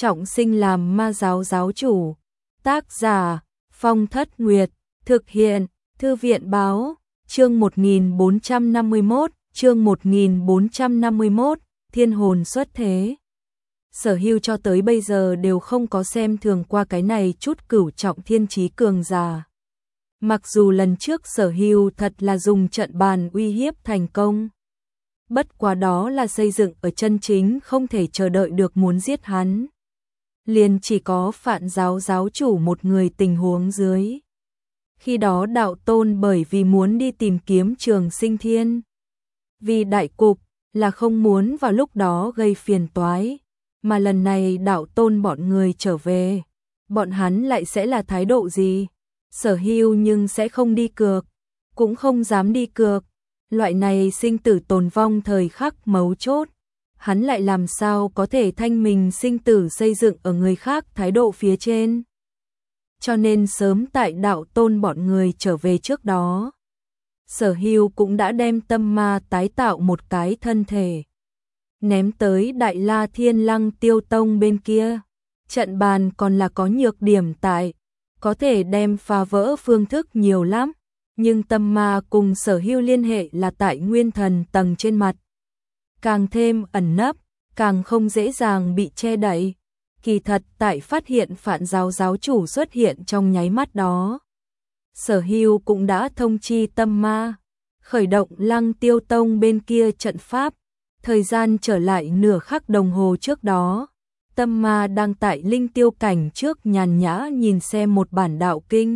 trọng sinh làm ma giáo giáo chủ. Tác giả Phong Thất Nguyệt. Thực hiện Thư viện Báo. Chương 1451. Chương 1451. Thiên hồn xuất thế. Sở Hưu cho tới bây giờ đều không có xem thường qua cái này chút cửu trọng thiên chí cường giả. Mặc dù lần trước Sở Hưu thật là dùng trận bàn uy hiếp thành công. Bất quá đó là xây dựng ở chân chính không thể chờ đợi được muốn giết hắn. Liền chỉ có Phạn giáo giáo chủ một người tình huống dưới. Khi đó đạo tôn bởi vì muốn đi tìm kiếm Trường Sinh Thiên. Vì đại cục là không muốn vào lúc đó gây phiền toái. Mà lần này đạo tôn bọn người trở về. Bọn hắn lại sẽ là thái độ gì? Sở Hưu nhưng sẽ không đi cược. Cũng không dám đi cược. Loại này sinh tử tồn vong thời khắc mấu chốt. Hắn lại làm sao có thể thanh mình sinh tử xây dựng ở người khác thái độ phía trên. Cho nên sớm tại đạo tôn bọn người trở về trước đó. Sở Hưu cũng đã đem tâm ma tái tạo một cái thân thể. Ném tới Đại La Thiên Lăng Tiêu Tông bên kia. Trận bàn còn là có nhược điểm tại. Có thể đem phá vỡ phương thức nhiều lắm. Nhưng tâm ma cùng Sở Hưu liên hệ là tại nguyên thần tầng trên mặt. Càng thêm ẩn nấp, càng không dễ dàng bị che đậy. Kỳ thật tại phát hiện Phạn giáo giáo chủ xuất hiện trong nháy mắt đó. Sở Hưu cũng đã thông chi tâm ma. Khởi động Lăng Tiêu Tông bên kia trận pháp. Thời gian trở lại nửa khắc đồng hồ trước đó. Tâm ma đang tại linh tiêu cảnh trước nhàn nhã nhìn xem một bản đạo kinh.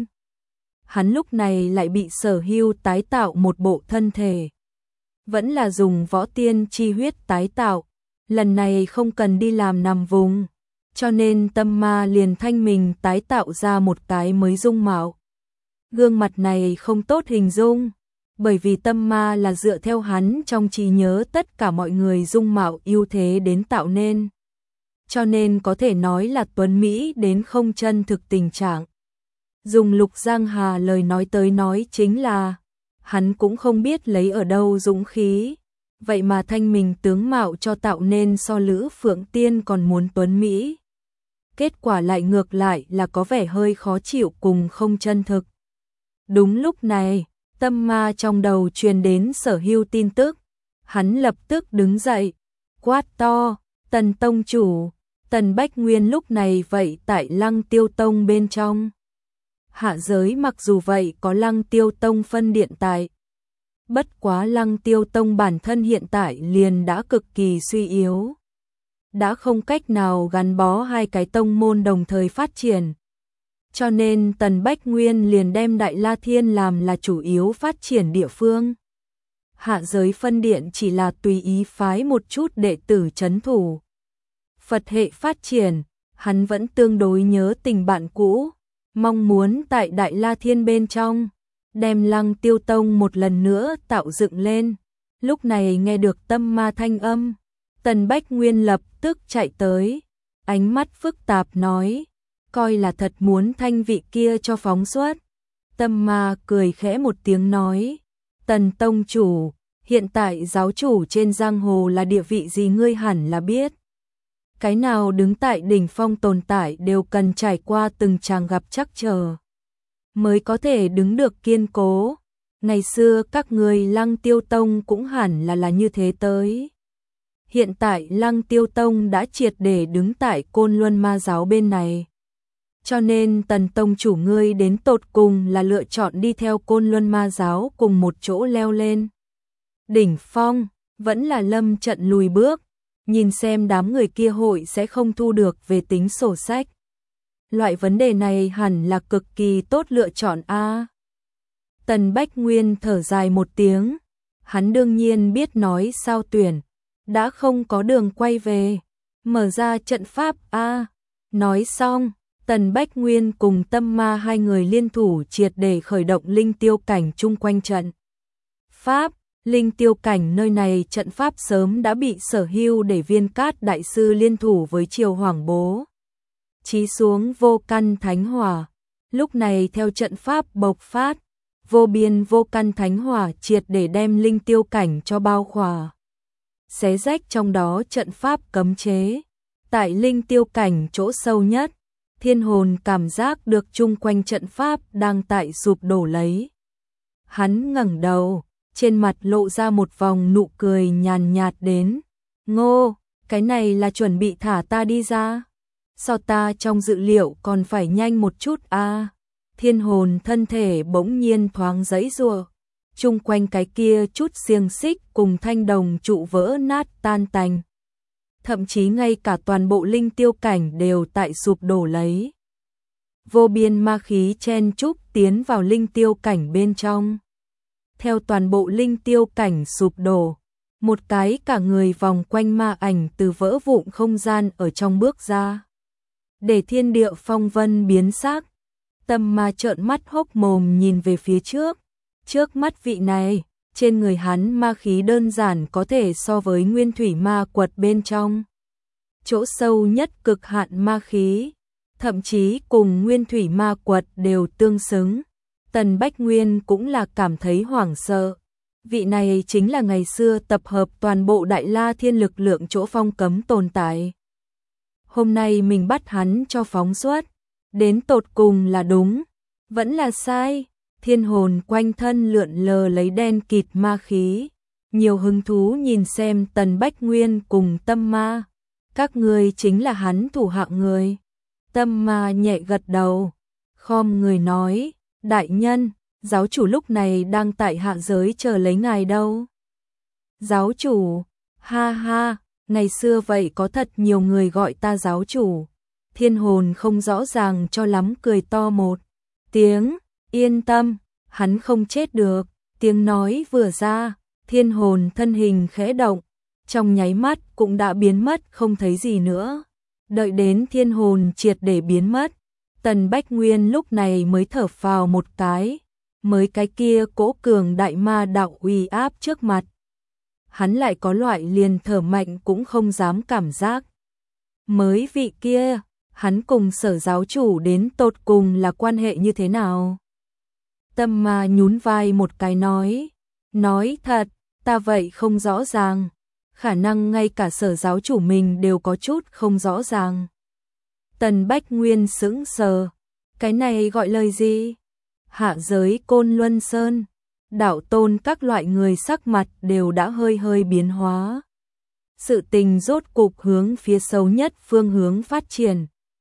Hắn lúc này lại bị Sở Hưu tái tạo một bộ thân thể. Vẫn là dùng võ tiên chi huyết tái tạo. Lần này không cần đi làm nằm vùng. Cho nên tâm ma liền thanh mình tái tạo ra một cái mới dung mạo. Gương mặt này không tốt hình dung. Bởi vì tâm ma là dựa theo hắn trong trí nhớ tất cả mọi người dung mạo ưu thế đến tạo nên. Cho nên có thể nói là tuấn Mỹ đến không chân thực tình trạng. Dùng Lục Giang Hà lời nói tới nói chính là hắn cũng không biết lấy ở đâu dũng khí. Vậy mà thanh mình tướng mạo cho tạo nên so Lữ Phượng Tiên còn muốn tuấn Mỹ. Kết quả lại ngược lại là có vẻ hơi khó chịu cùng không chân thực. Đúng lúc này, tâm ma trong đầu truyền đến Sở Hưu tin tức. Hắn lập tức đứng dậy, quát to, Tần Tông chủ. Tần Bách Nguyên lúc này vậy tại Lăng Tiêu Tông bên trong. Hạ giới mặc dù vậy có Lăng Tiêu Tông phân điện tại. Bất quá Lăng Tiêu Tông bản thân hiện tại liền đã cực kỳ suy yếu. Đã không cách nào gắn bó hai cái tông môn đồng thời phát triển. Cho nên Tần Bách Nguyên liền đem Đại La Thiên làm là chủ yếu phát triển địa phương. Hạ giới phân điện chỉ là tùy ý phái một chút đệ tử trấn thủ. Phật hệ phát triển, hắn vẫn tương đối nhớ tình bạn cũ, mong muốn tại Đại La Thiên bên trong, đem Lăng Tiêu Tông một lần nữa tạo dựng lên. Lúc này nghe được tâm ma thanh âm, Tần Bách Nguyên lập tức chạy tới, ánh mắt phức tạp nói, coi là thật muốn thanh vị kia cho phóng xuất. Tâm ma cười khẽ một tiếng nói, Tần Tông chủ, hiện tại giáo chủ trên giang hồ là địa vị gì ngươi hẳn là biết. Cái nào đứng tại đỉnh phong tồn tại đều cần trải qua từng tràng gặp trắc trở, mới có thể đứng được kiên cố. Ngày xưa các người Lăng Tiêu Tông cũng hẳn là như thế tới. Hiện tại Lăng Tiêu Tông đã triệt để đứng tại Côn Luân Ma giáo bên này. Cho nên Tần Tông chủ ngươi đến tột cùng là lựa chọn đi theo Côn Luân Ma giáo cùng một chỗ leo lên đỉnh phong, vẫn là lâm trận lùi bước. Nhìn xem đám người kia hội sẽ không thu được về tính sổ sách. Loại vấn đề này hẳn là cực kỳ tốt lựa chọn a. Tần Bách Nguyên thở dài một tiếng. Hắn đương nhiên biết nói sao tuyển. Đã không có đường quay về. Mở ra trận pháp a. Nói xong, Tần Bách Nguyên cùng tâm ma hai người liên thủ triệt để khởi động linh tiêu cảnh chung quanh trận pháp. Linh tiêu cảnh nơi này trận pháp sớm đã bị Sở Hưu để Viên Cát đại sư liên thủ với Triều Hoàng bố chí xuống vô căn thánh hỏa. Lúc này theo trận pháp bộc phát, vô biên vô căn thánh hỏa triệt để đem linh tiêu cảnh cho bao khỏa. Xé rách trong đó trận pháp cấm chế. Tại linh tiêu cảnh chỗ sâu nhất, Thiên Hồn cảm giác được chung quanh trận pháp đang tại sụp đổ lấy. Hắn ngẩng đầu, trên mặt lộ ra một vòng nụ cười nhàn nhạt đến. Ngô, cái này là chuẩn bị thả ta đi ra. Sao ta trong dự liệu còn phải nhanh một chút à? Thiên Hồn thân thể bỗng nhiên thoáng giãy giụa, chung quanh cái kia chút xiềng xích cùng thanh đồng trụ vỡ nát tan tành. Thậm chí ngay cả toàn bộ linh tiêu cảnh đều tại sụp đổ lấy. Vô biên ma khí chen chúc tiến vào linh tiêu cảnh bên trong. Theo toàn bộ linh tiêu cảnh sụp đổ, một cái cả người vòng quanh ma ảnh từ vỡ vụn không gian ở trong bước ra. Để thiên địa phong vân biến sắc, Tâm Ma trợn mắt hốc mồm nhìn về phía trước. Trước mắt vị này, trên người hắn ma khí đơn giản có thể so với nguyên thủy ma quật bên trong. Chỗ sâu nhất cực hạn ma khí, thậm chí cùng nguyên thủy ma quật đều tương xứng. Tần Bách Nguyên cũng là cảm thấy hoảng sợ. Vị này chính là ngày xưa tập hợp toàn bộ Đại La Thiên lực lượng chỗ phong cấm tồn tại. Hôm nay mình bắt hắn cho phóng xuất, đến tột cùng là đúng, vẫn là sai. Thiên Hồn quanh thân lượn lờ lấy đen kịt ma khí, nhiều hứng thú nhìn xem Tần Bách Nguyên cùng Tâm Ma. Các người chính là hắn thủ hạ người. Tâm Ma nhẹ gật đầu, khom người nói, đại nhân, giáo chủ lúc này đang tại hạ giới chờ lấy ngài đâu. Giáo chủ, ha ha, ngày xưa vậy có thật nhiều người gọi ta giáo chủ. Thiên Hồn không rõ ràng cho lắm cười to một tiếng, yên tâm, hắn không chết được. Tiếng nói vừa ra, Thiên Hồn thân hình khẽ động, trong nháy mắt cũng đã biến mất không thấy gì nữa. Đợi đến Thiên Hồn triệt để biến mất, Tần Bách Nguyên lúc này mới thở phào một cái, mới cái kia cỗ cường đại ma đạo uy áp trước mặt. Hắn lại có loại liền thở mạnh cũng không dám cảm giác. Mới vị kia, hắn cùng Sở giáo chủ đến tột cùng là quan hệ như thế nào? Tâm Ma nhún vai một cái nói thật, ta vậy không rõ ràng, khả năng ngay cả Sở giáo chủ mình đều có chút không rõ ràng. Tần Bách Nguyên sững sờ, cái này gọi lời gì? Hạ giới Côn Luân Sơn, đạo tôn các loại người sắc mặt đều đã hơi hơi biến hóa. Sự tình rốt cục hướng phía sâu nhất phương hướng phát triển.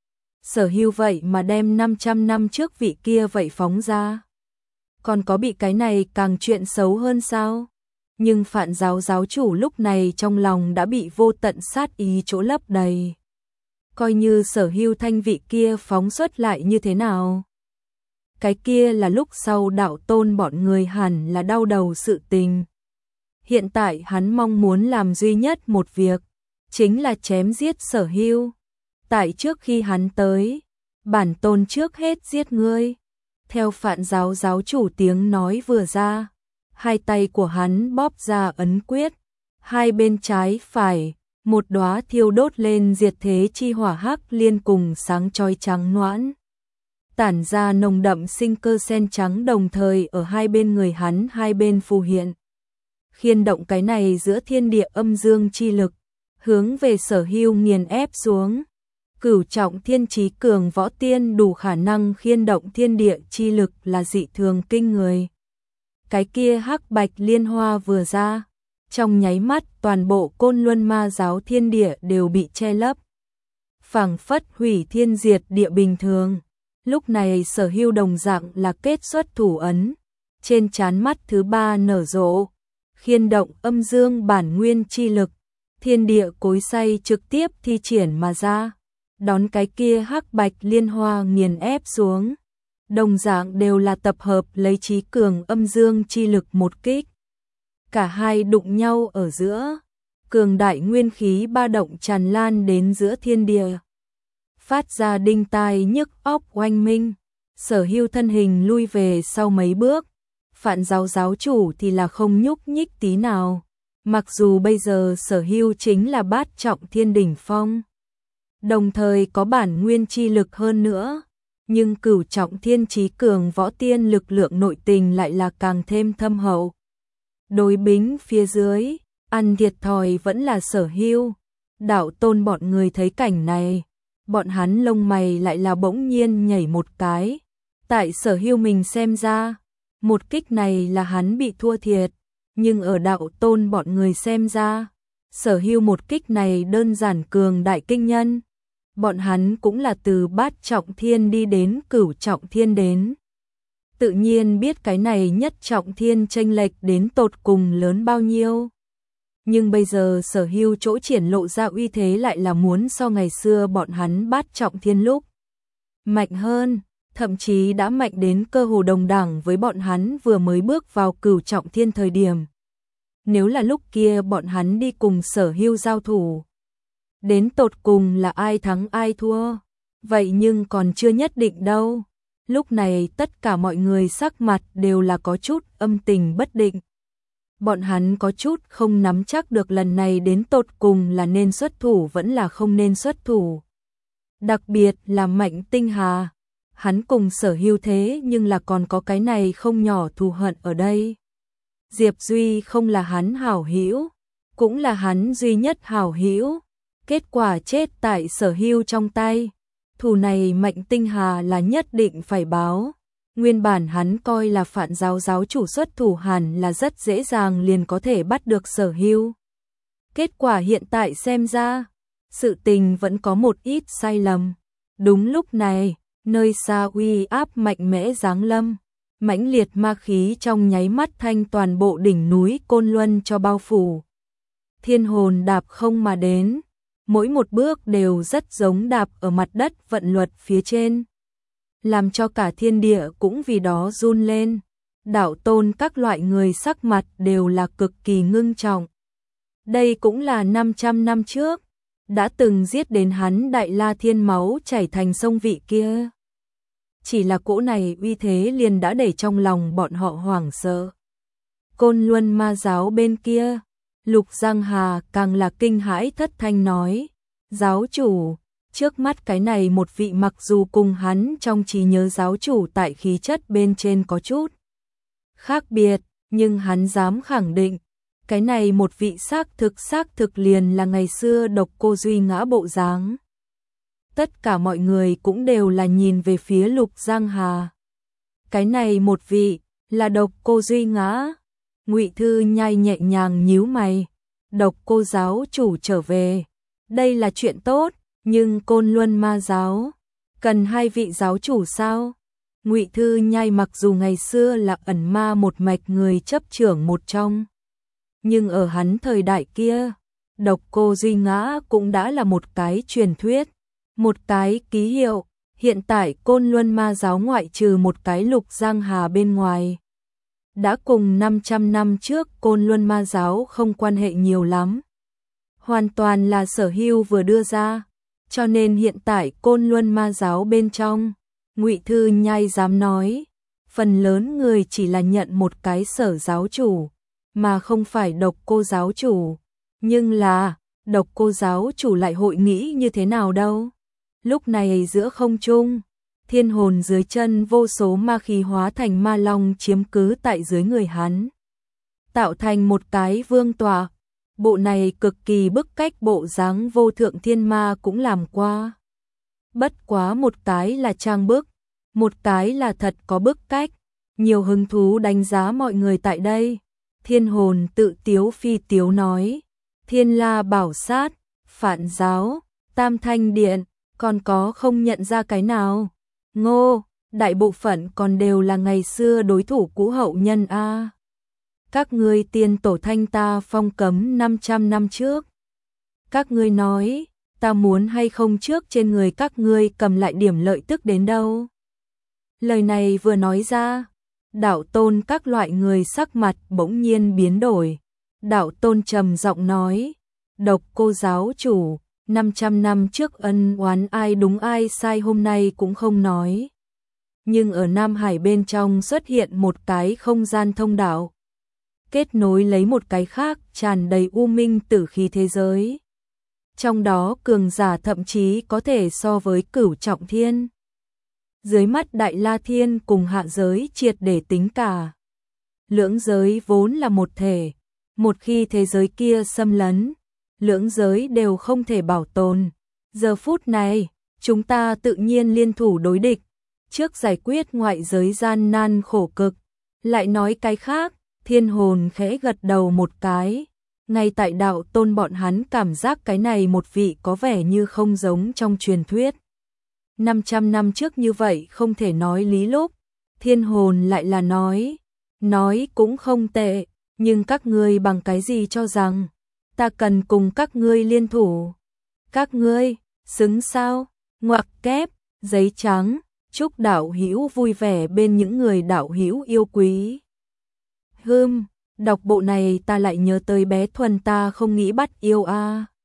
Sở Hưu vậy mà đem 500 năm trước vị kia vậy phóng ra. Còn có bị cái này càng chuyện xấu hơn sao? Nhưng Phạn giáo giáo chủ lúc này trong lòng đã bị vô tận sát ý chỗ lấp đầy. Coi như Sở Hưu thanh vị kia phóng xuất lại như thế nào? Cái kia là lúc sau đạo tôn bọn người hẳn là đau đầu sự tình. Hiện tại hắn mong muốn làm duy nhất một việc, chính là chém giết Sở Hưu. Tại trước khi hắn tới, bản tôn trước hết giết ngươi. Theo Phạn giáo giáo chủ tiếng nói vừa ra, hai tay của hắn bóp ra ấn quyết, hai bên trái phải, một đóa thiêu đốt lên diệt thế chi hỏa hắc liên cùng sáng chói trắng noãn. Tản ra nồng đậm sinh cơ sen trắng đồng thời ở hai bên người hắn hai bên phù hiện. Khiên động cái này giữa thiên địa âm dương chi lực, hướng về Sở Hưu nghiền ép xuống. Cửu trọng thiên chí cường võ tiên đủ khả năng khiên động thiên địa chi lực là dị thường kinh người. Cái kia hắc bạch liên hoa vừa ra, trong nháy mắt toàn bộ Côn Luân ma giáo thiên địa đều bị che lấp. Phảng phất hủy thiên diệt địa bình thường. Lúc này Sở Hưu đồng dạng là kết xuất thủ ấn, trên trán mắt thứ ba nở rộ, khiên động âm dương bản nguyên chi lực, thiên địa cối xay trực tiếp thi triển mà ra, đón cái kia hắc bạch liên hoa nghiền ép xuống. Đồng dạng đều là tập hợp lấy trí cường âm dương chi lực một kích. Cả hai đụng nhau ở giữa, cường đại nguyên khí ba động tràn lan đến giữa thiên địa. Phát ra đinh tai nhức óc oanh minh. Sở Hưu thân hình lui về sau mấy bước, Phạn giáo giáo chủ thì là không nhúc nhích tí nào. Mặc dù bây giờ Sở Hưu chính là bát trọng thiên đỉnh phong, đồng thời có bản nguyên chi lực hơn nữa, nhưng cửu trọng thiên chí cường võ tiên lực lượng nội tình lại là càng thêm thâm hậu. Đối bính phía dưới, ăn thiệt thòi vẫn là Sở Hưu. Đạo Tôn bọn người thấy cảnh này, bọn hắn lông mày lại là bỗng nhiên nhảy một cái. Tại Sở Hưu mình xem ra, một kích này là hắn bị thua thiệt, nhưng ở Đạo Tôn bọn người xem ra, Sở Hưu một kích này đơn giản cường đại kinh nhân. Bọn hắn cũng là từ bát trọng thiên đi đến cửu trọng thiên đến. Tự nhiên biết cái này nhất trọng thiên chênh lệch đến tột cùng lớn bao nhiêu. Nhưng bây giờ Sở Hưu chỗ triển lộ ra uy thế lại là muốn so ngày xưa bọn hắn bát trọng thiên lúc mạnh hơn, thậm chí đã mạnh đến cơ hồ đồng đẳng với bọn hắn vừa mới bước vào cửu trọng thiên thời điểm. Nếu là lúc kia bọn hắn đi cùng Sở Hưu giao thủ, đến tột cùng là ai thắng ai thua, vậy nhưng còn chưa nhất định đâu. Lúc này tất cả mọi người sắc mặt đều là có chút âm tình bất định. Bọn hắn có chút không nắm chắc được lần này đến tột cùng là nên xuất thủ vẫn là không nên xuất thủ. Đặc biệt là Mạnh Tinh Hà, hắn cùng Sở Hưu thế nhưng là còn có cái này không nhỏ thù hận ở đây. Diệp Duy không là hắn hảo hữu, cũng là hắn duy nhất hảo hữu, kết quả chết tại Sở Hưu trong tay. Thù này Mạnh Tinh Hà là nhất định phải báo. Nguyên bản hắn coi là Phạn giáo giáo chủ xuất thủ hẳn là rất dễ dàng liền có thể bắt được Sở Hưu. Kết quả hiện tại xem ra, sự tình vẫn có một ít sai lầm. Đúng lúc này, nơi xa uy áp mạnh mẽ giáng lâm, mãnh liệt ma khí trong nháy mắt thanh toàn bộ đỉnh núi Côn Luân cho bao phủ. Thiên hồn đạp không mà đến, mỗi một bước đều rất giống đạp ở mặt đất vận luật phía trên, làm cho cả thiên địa cũng vì đó run lên. Đạo Tôn các loại người sắc mặt đều là cực kỳ ngưng trọng. Đây cũng là 500 năm trước, đã từng giết đến hắn Đại La Thiên máu chảy thành sông vị kia. Chỉ là cỗ này uy thế liền đã để trong lòng bọn họ hoảng sợ. Côn Luân ma giáo bên kia, Lục Giang Hà càng là kinh hãi thất thanh nói, giáo chủ, trước mắt cái này một vị mặc dù cùng hắn trong trí nhớ giáo chủ tại khí chất bên trên có chút khác biệt, nhưng hắn dám khẳng định, cái này một vị xác thực liền là ngày xưa Độc Cô Duy Ngã bộ dáng. Tất cả mọi người cũng đều là nhìn về phía Lục Giang Hà. Cái này một vị là Độc Cô Duy Ngã. Ngụy Thư Nhai nhẹ nhàng nhíu mày, Độc Cô giáo chủ trở về, đây là chuyện tốt, nhưng Côn Luân ma giáo cần hai vị giáo chủ sao? Ngụy Thư Nhai mặc dù ngày xưa là ẩn ma một mạch người chấp trưởng một trong, nhưng ở hắn thời đại kia, Độc Cô Duy Ngã cũng đã là một cái truyền thuyết, một cái ký hiệu. Hiện tại Côn Luân ma giáo ngoại trừ một cái Lục Giang Hà bên ngoài, đã cùng 500 năm trước Côn Luân ma giáo không quan hệ nhiều lắm. Hoàn toàn là Sở Hưu vừa đưa ra, cho nên hiện tại Côn Luân ma giáo bên trong, Ngụy Thư Nhai dám nói, phần lớn người chỉ là nhận một cái Sở giáo chủ, mà không phải Độc Cô giáo chủ. Nhưng là, Độc Cô giáo chủ lại hội nghĩ như thế nào đâu? Lúc này giữa không trung, thiên hồn dưới chân vô số ma khí hóa thành ma long chiếm cứ tại dưới người hắn, tạo thành một cái vương tọa. Bộ này cực kỳ bức cách bộ dáng Vô Thượng Thiên Ma cũng làm qua. Bất quá một cái là trang bức, một cái là thật có bức cách. Nhiều hứng thú đánh giá mọi người tại đây. Thiên hồn tự tiếu phi tiếu nói, Thiên La Bảo Sát, Phạn giáo, Tam Thanh Điện, còn có không nhận ra cái nào? Ngô, đại bộ phận còn đều là ngày xưa đối thủ cũ hậu nhân a. Các ngươi tiên tổ thanh ta phong cấm 500 năm trước. Các ngươi nói, ta muốn hay không trước trên người các ngươi cầm lại điểm lợi tức đến đâu? Lời này vừa nói ra, Đạo Tôn các loại người sắc mặt bỗng nhiên biến đổi. Đạo Tôn trầm giọng nói, Độc Cô giáo chủ, 500 năm trước ân oán ai đúng ai sai hôm nay cũng không nói. Nhưng ở Nam Hải bên trong xuất hiện một cái không gian thông đạo, kết nối lấy một cái khác tràn đầy u minh tử khí thế giới. Trong đó cường giả thậm chí có thể so với cửu trọng thiên. Dưới mắt Đại La Thiên cùng hạ giới triệt để tính cả. Lưỡng giới vốn là một thể, một khi thế giới kia xâm lấn, lưỡng giới đều không thể bảo tồn. Giờ phút này, chúng ta tự nhiên liên thủ đối địch, trước giải quyết ngoại giới gian nan khổ cực. Lại nói cái khác, Thiên Hồn khẽ gật đầu một cái. Ngay tại đạo tôn bọn hắn cảm giác cái này một vị có vẻ như không giống trong truyền thuyết. 500 năm trước như vậy không thể nói lý lúc, Thiên Hồn lại là nói cũng không tệ, nhưng các ngươi bằng cái gì cho rằng ta cần cùng các ngươi liên thủ? Các ngươi xứng sao? Ngoặc kép, giấy trắng, chúc đạo hữu vui vẻ bên những người đạo hữu yêu quý. Đọc bộ này ta lại nhớ tới bé Thuần ta không nghĩ bắt yêu a.